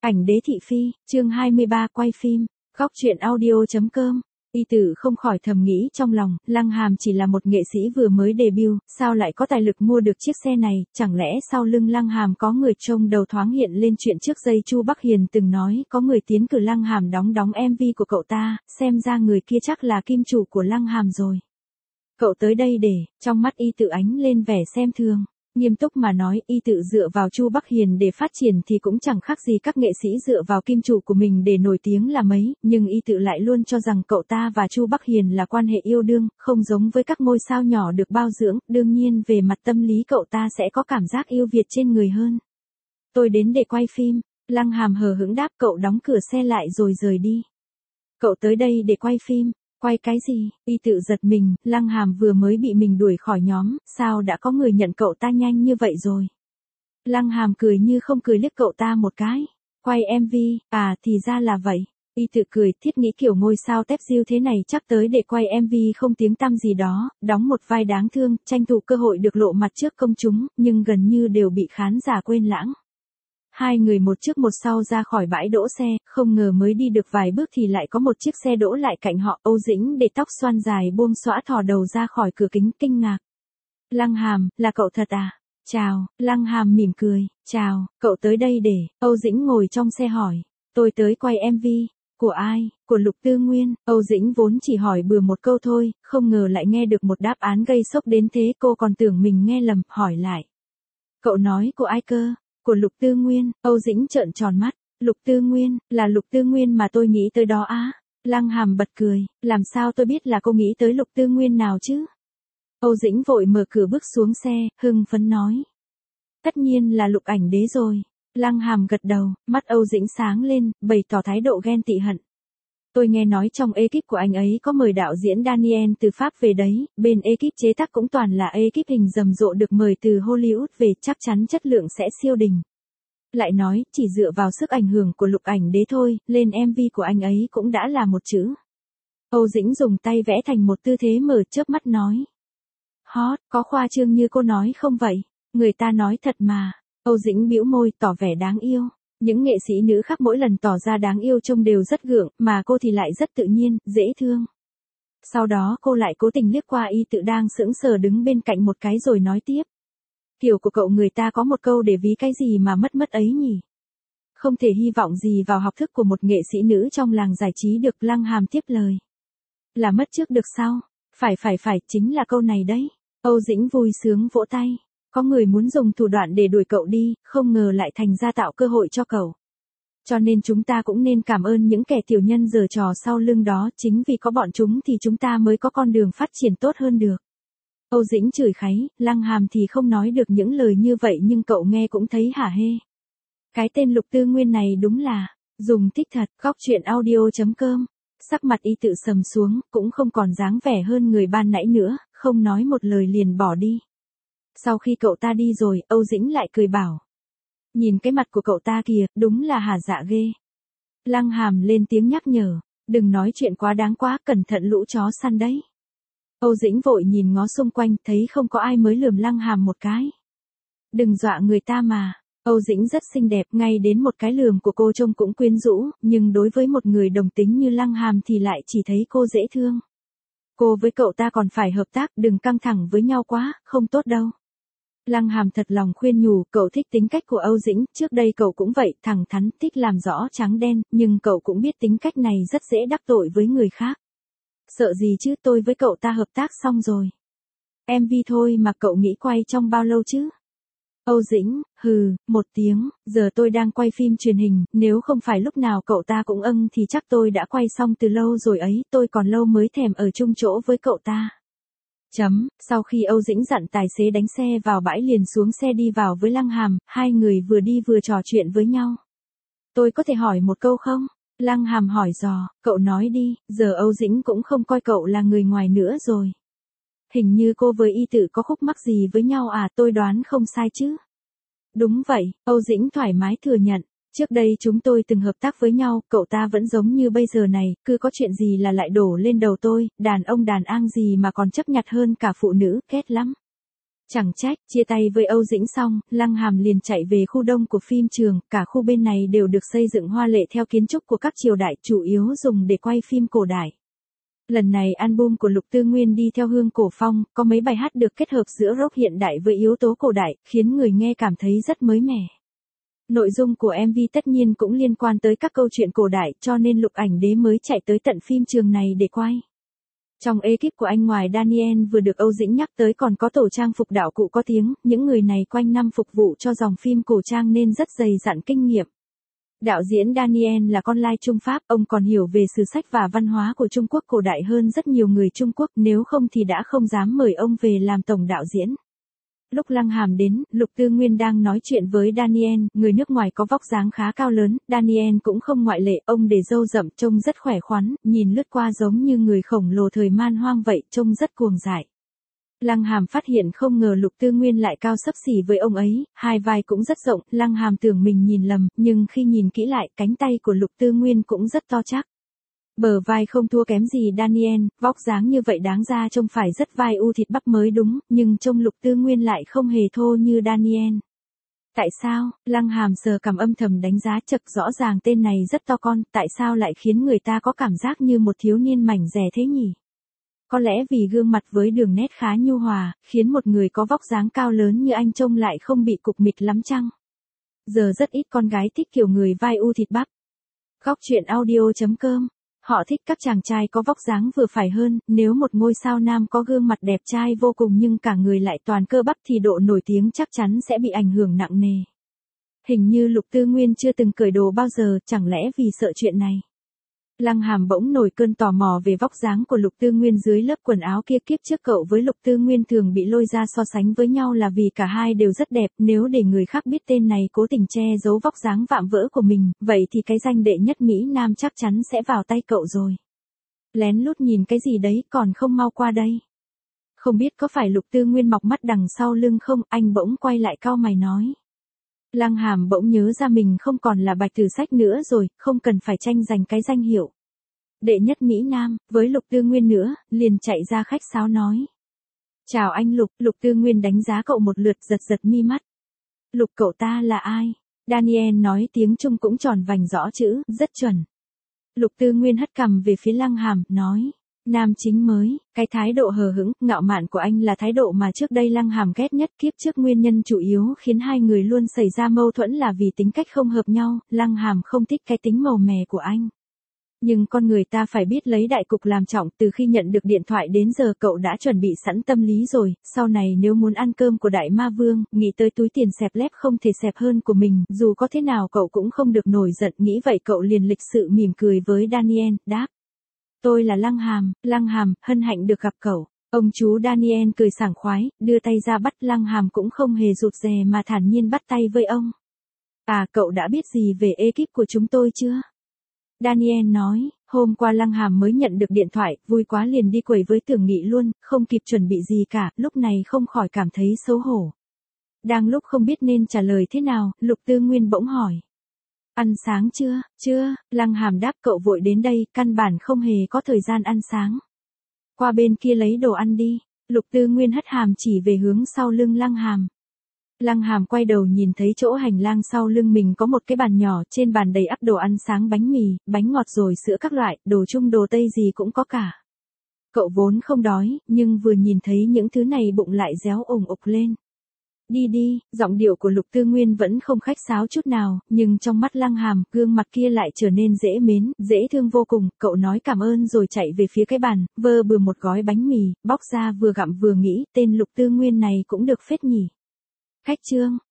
Ảnh đế thị phi, chương 23 quay phim, góc truyện audio.com. Y Tử không khỏi thầm nghĩ trong lòng, Lăng Hàm chỉ là một nghệ sĩ vừa mới debut, sao lại có tài lực mua được chiếc xe này, chẳng lẽ sau lưng Lăng Hàm có người trông đầu thoáng hiện lên chuyện trước đây Chu Bắc Hiền từng nói có người tiến cử Lăng Hàm đóng MV của cậu ta, xem ra người kia chắc là kim chủ của Lăng Hàm rồi. Cậu tới đây để, trong mắt Y Tử ánh lên vẻ xem thường. Nghiêm túc mà nói, Y Tử dựa vào Chu Bắc Hiền để phát triển thì cũng chẳng khác gì các nghệ sĩ dựa vào kim chủ của mình để nổi tiếng là mấy, nhưng Y Tử lại luôn cho rằng cậu ta và Chu Bắc Hiền là quan hệ yêu đương, không giống với các ngôi sao nhỏ được bao dưỡng, đương nhiên về mặt tâm lý cậu ta sẽ có cảm giác yêu Việt trên người hơn. Tôi đến để quay phim, Lăng Hàm hờ hững đáp, cậu đóng cửa xe lại rồi rời đi. Cậu tới đây để quay phim. Quay cái gì? Y Tử giật mình, Lăng Hàm vừa mới bị mình đuổi khỏi nhóm, sao đã có người nhận cậu ta nhanh như vậy rồi? Lăng Hàm cười như không cười liếc cậu ta một cái. Quay MV, à thì ra là vậy. Y Tử cười, thiết nghĩ kiểu ngôi sao tép diêu thế này chắc tới để quay MV không tiếng tăm gì đó, đóng một vai đáng thương, tranh thủ cơ hội được lộ mặt trước công chúng, nhưng gần như đều bị khán giả quên lãng. Hai người một trước một sau ra khỏi bãi đỗ xe, không ngờ mới đi được vài bước thì lại có một chiếc xe đỗ lại cạnh họ. Âu Dĩnh để tóc xoăn dài buông xõa thò đầu ra khỏi cửa kính, kinh ngạc. Lăng Hàm, là cậu thật à? Chào, Lăng Hàm mỉm cười, chào, cậu tới đây để, Âu Dĩnh ngồi trong xe hỏi. Tôi tới quay MV, của ai? Của Lục Tư Nguyên. Âu Dĩnh vốn chỉ hỏi bừa một câu thôi, không ngờ lại nghe được một đáp án gây sốc đến thế, cô còn tưởng mình nghe lầm, hỏi lại. Cậu nói của ai cơ? Của Lục Tư Nguyên. Âu Dĩnh trợn tròn mắt. Lục Tư Nguyên, là Lục Tư Nguyên mà tôi nghĩ tới đó á. Lăng Hàm bật cười, làm sao tôi biết là cô nghĩ tới Lục Tư Nguyên nào chứ? Âu Dĩnh vội mở cửa bước xuống xe, hưng phấn nói. Tất nhiên là Lục Ảnh Đế rồi. Lăng Hàm gật đầu, mắt Âu Dĩnh sáng lên, bày tỏ thái độ ghen tị hận. Tôi nghe nói trong ekip của anh ấy có mời đạo diễn Daniel từ Pháp về đấy, bên ekip chế tác cũng toàn là ekip hình rầm rộ được mời từ Hollywood về, chắc chắn chất lượng sẽ siêu đỉnh. Lại nói, chỉ dựa vào sức ảnh hưởng của Lục Ảnh Đế thôi, lên MV của anh ấy cũng đã là một chữ. Âu Dĩnh dùng tay vẽ thành một tư thế mở chớp mắt nói. Hot, có khoa trương như cô nói không vậy? Người ta nói thật mà. Âu Dĩnh bĩu môi tỏ vẻ đáng yêu. Những nghệ sĩ nữ khác mỗi lần tỏ ra đáng yêu trông đều rất gượng, mà cô thì lại rất tự nhiên, dễ thương. Sau đó cô lại cố tình liếc qua Y Tử đang sững sờ đứng bên cạnh một cái rồi nói tiếp. Kiểu của cậu người ta có một câu để ví cái gì mà mất ấy nhỉ? Không thể hy vọng gì vào học thức của một nghệ sĩ nữ trong làng giải trí được. Lăng Hàm tiếp lời. Là mất trước được sao? Phải, chính là câu này đấy. Âu Dĩnh vui sướng vỗ tay. Có người muốn dùng thủ đoạn để đuổi cậu đi, không ngờ lại thành ra tạo cơ hội cho cậu. Cho nên chúng ta cũng nên cảm ơn những kẻ tiểu nhân giở trò sau lưng đó, chính vì có bọn chúng thì chúng ta mới có con đường phát triển tốt hơn được. Âu Dĩnh chửi kháy, Lăng Hàm thì không nói được những lời như vậy nhưng cậu nghe cũng thấy hả hê. Cái tên Lục Tư Nguyên này đúng là, dùng thích thật, góc truyện audio.com. Sắc mặt Y Tử sầm xuống, cũng không còn dáng vẻ hơn người ban nãy nữa, không nói một lời liền bỏ đi. Sau khi cậu ta đi rồi, Âu Dĩnh lại cười bảo. Nhìn cái mặt của cậu ta kìa, đúng là hả dạ ghê. Lăng Hàm lên tiếng nhắc nhở, đừng nói chuyện quá đáng quá, cẩn thận lũ chó săn đấy. Âu Dĩnh vội nhìn ngó xung quanh, thấy không có ai mới lườm Lăng Hàm một cái. Đừng dọa người ta mà. Âu Dĩnh rất xinh đẹp, ngay đến một cái lườm của cô trông cũng quyến rũ, nhưng đối với một người đồng tính như Lăng Hàm thì lại chỉ thấy cô dễ thương. Cô với cậu ta còn phải hợp tác, đừng căng thẳng với nhau quá, không tốt đâu. Lăng Hàm thật lòng khuyên nhủ, cậu thích tính cách của Âu Dĩnh, trước đây cậu cũng vậy, thẳng thắn, thích làm rõ trắng đen, nhưng cậu cũng biết tính cách này rất dễ đắc tội với người khác. Sợ gì chứ, tôi với cậu ta hợp tác xong rồi. MV thôi mà cậu nghĩ quay trong bao lâu chứ? Âu Dĩnh, một tiếng, giờ tôi đang quay phim truyền hình, nếu không phải lúc nào cậu ta cũng thì chắc tôi đã quay xong từ lâu rồi ấy, tôi còn lâu mới thèm ở chung chỗ với cậu ta. Sau khi Âu Dĩnh dặn tài xế đánh xe vào bãi liền xuống xe đi vào với Lăng Hàm, hai người vừa đi vừa trò chuyện với nhau. Tôi có thể hỏi một câu không? Lăng Hàm hỏi dò, cậu nói đi, giờ Âu Dĩnh cũng không coi cậu là người ngoài nữa rồi. Hình như cô với Y Tử có khúc mắc gì với nhau à, tôi đoán không sai chứ? Đúng vậy, Âu Dĩnh thoải mái thừa nhận. Trước đây chúng tôi từng hợp tác với nhau, cậu ta vẫn giống như bây giờ này, cứ có chuyện gì là lại đổ lên đầu tôi, đàn ông đàn an gì mà còn chấp nhặt hơn cả phụ nữ, ghét lắm. Chẳng trách, chia tay với Âu Dĩnh xong, Lăng Hàm liền chạy về khu đông của phim trường, cả khu bên này đều được xây dựng hoa lệ theo kiến trúc của các triều đại, chủ yếu dùng để quay phim cổ đại. Lần này album của Lục Tư Nguyên đi theo hương cổ phong, có mấy bài hát được kết hợp giữa rock hiện đại với yếu tố cổ đại, khiến người nghe cảm thấy rất mới mẻ. Nội dung của MV tất nhiên cũng liên quan tới các câu chuyện cổ đại, cho nên Lục Ảnh Đế mới chạy tới tận phim trường này để quay. Trong ekip của anh ngoài Daniel vừa được Âu Dĩnh nhắc tới còn có tổ trang phục đạo cụ có tiếng, những người này quanh năm phục vụ cho dòng phim cổ trang nên rất dày dặn kinh nghiệm. Đạo diễn Daniel là con lai Trung Pháp, ông còn hiểu về sử sách và văn hóa của Trung Quốc cổ đại hơn rất nhiều người Trung Quốc, nếu không thì đã không dám mời ông về làm tổng đạo diễn. Lúc Lăng Hàm đến, Lục Tư Nguyên đang nói chuyện với Daniel, người nước ngoài có vóc dáng khá cao lớn, Daniel cũng không ngoại lệ, ông để râu rậm trông rất khỏe khoắn, nhìn lướt qua giống như người khổng lồ thời man hoang vậy, trông rất cuồng dại. Lăng Hàm phát hiện không ngờ Lục Tư Nguyên lại cao xấp xỉ với ông ấy, hai vai cũng rất rộng, Lăng Hàm tưởng mình nhìn lầm, nhưng khi nhìn kỹ lại, cánh tay của Lục Tư Nguyên cũng rất to chắc. Bờ vai không thua kém gì Daniel, vóc dáng như vậy đáng ra trông phải rất vai u thịt bắp mới đúng, nhưng trông Lục Tư Nguyên lại không hề thô như Daniel. Tại sao? Lăng Hàm sờ cằm âm thầm đánh giá chật, rõ ràng tên này rất to con, tại sao lại khiến người ta có cảm giác như một thiếu niên mảnh dẻ thế nhỉ? Có lẽ vì gương mặt với đường nét khá nhu hòa, khiến một người có vóc dáng cao lớn như anh trông lại không bị cục mịch lắm chăng? Giờ rất ít con gái thích kiểu người vai u thịt bắp. Góc truyện audio.com. Họ thích các chàng trai có vóc dáng vừa phải hơn, nếu một ngôi sao nam có gương mặt đẹp trai vô cùng nhưng cả người lại toàn cơ bắp thì độ nổi tiếng chắc chắn sẽ bị ảnh hưởng nặng nề. Hình như Lục Tư Nguyên chưa từng cởi đồ bao giờ, chẳng lẽ vì sợ chuyện này? Lăng Hàm bỗng nổi cơn tò mò về vóc dáng của Lục Tư Nguyên dưới lớp quần áo kia, kiếp trước cậu với Lục Tư Nguyên thường bị lôi ra so sánh với nhau là vì cả hai đều rất đẹp, nếu để người khác biết tên này cố tình che giấu vóc dáng vạm vỡ của mình, vậy thì cái danh đệ nhất Mỹ Nam chắc chắn sẽ vào tay cậu rồi. Lén lút nhìn cái gì đấy, còn không mau qua đây. Không biết có phải Lục Tư Nguyên mọc mắt đằng sau lưng không, anh bỗng quay lại cau mày nói. Lăng Hàm bỗng nhớ ra mình không còn là Bạch Tử Sách nữa rồi, không cần phải tranh giành cái danh hiệu đệ nhất Mỹ Nam, với Lục Tư Nguyên nữa, liền chạy ra khách sáo nói. Chào anh Lục, Lục Tư Nguyên đánh giá cậu một lượt, giật giật mi mắt. Lục, cậu ta là ai? Daniel nói tiếng Trung cũng tròn vành rõ chữ, rất chuẩn. Lục Tư Nguyên hất cằm về phía Lăng Hàm, nói. Nam chính mới, cái thái độ hờ hững, ngạo mạn của anh là thái độ mà trước đây Lăng Hàm ghét nhất. Kiếp trước nguyên nhân chủ yếu khiến hai người luôn xảy ra mâu thuẫn là vì tính cách không hợp nhau, Lăng Hàm không thích cái tính màu mè của anh. Nhưng con người ta phải biết lấy đại cục làm trọng, từ khi nhận được điện thoại đến giờ cậu đã chuẩn bị sẵn tâm lý rồi, sau này nếu muốn ăn cơm của Đại Ma Vương, nghĩ tới túi tiền xẹp lép không thể xẹp hơn của mình, dù có thế nào cậu cũng không được nổi giận, nghĩ vậy cậu liền lịch sự mỉm cười với Daniel, đáp. Tôi là Lăng Hàm, hân hạnh được gặp cậu. Ông chú Daniel cười sảng khoái, đưa tay ra bắt Lăng Hàm cũng không hề rụt rè mà thản nhiên bắt tay với ông. À, cậu đã biết gì về ekip của chúng tôi chưa? Daniel nói, hôm qua Lăng Hàm mới nhận được điện thoại, vui quá liền đi quẩy với Tưởng Nghị luôn, không kịp chuẩn bị gì cả, lúc này không khỏi cảm thấy xấu hổ. Đang lúc không biết nên trả lời thế nào, Lục Tư Nguyên bỗng hỏi. Ăn sáng chưa? Chưa, Lăng Hàm đáp, cậu vội đến đây, căn bản không hề có thời gian ăn sáng. Qua bên kia lấy đồ ăn đi. Lục Tư Nguyên hất hàm chỉ về hướng sau lưng Lăng Hàm. Lăng Hàm quay đầu nhìn thấy chỗ hành lang sau lưng mình có một cái bàn nhỏ, trên bàn đầy ắp đồ ăn sáng, bánh mì, bánh ngọt rồi sữa các loại, đồ Trung đồ Tây gì cũng có cả. Cậu vốn không đói, nhưng vừa nhìn thấy những thứ này bụng lại réo ủng ục lên. Đi đi, giọng điệu của Lục Tư Nguyên vẫn không khách sáo chút nào, nhưng trong mắt Lăng Hàm, gương mặt kia lại trở nên dễ mến, dễ thương vô cùng, cậu nói cảm ơn rồi chạy về phía cái bàn, vơ bừa một gói bánh mì, bóc ra vừa gặm vừa nghĩ, tên Lục Tư Nguyên này cũng được phết nhỉ. Khách trương,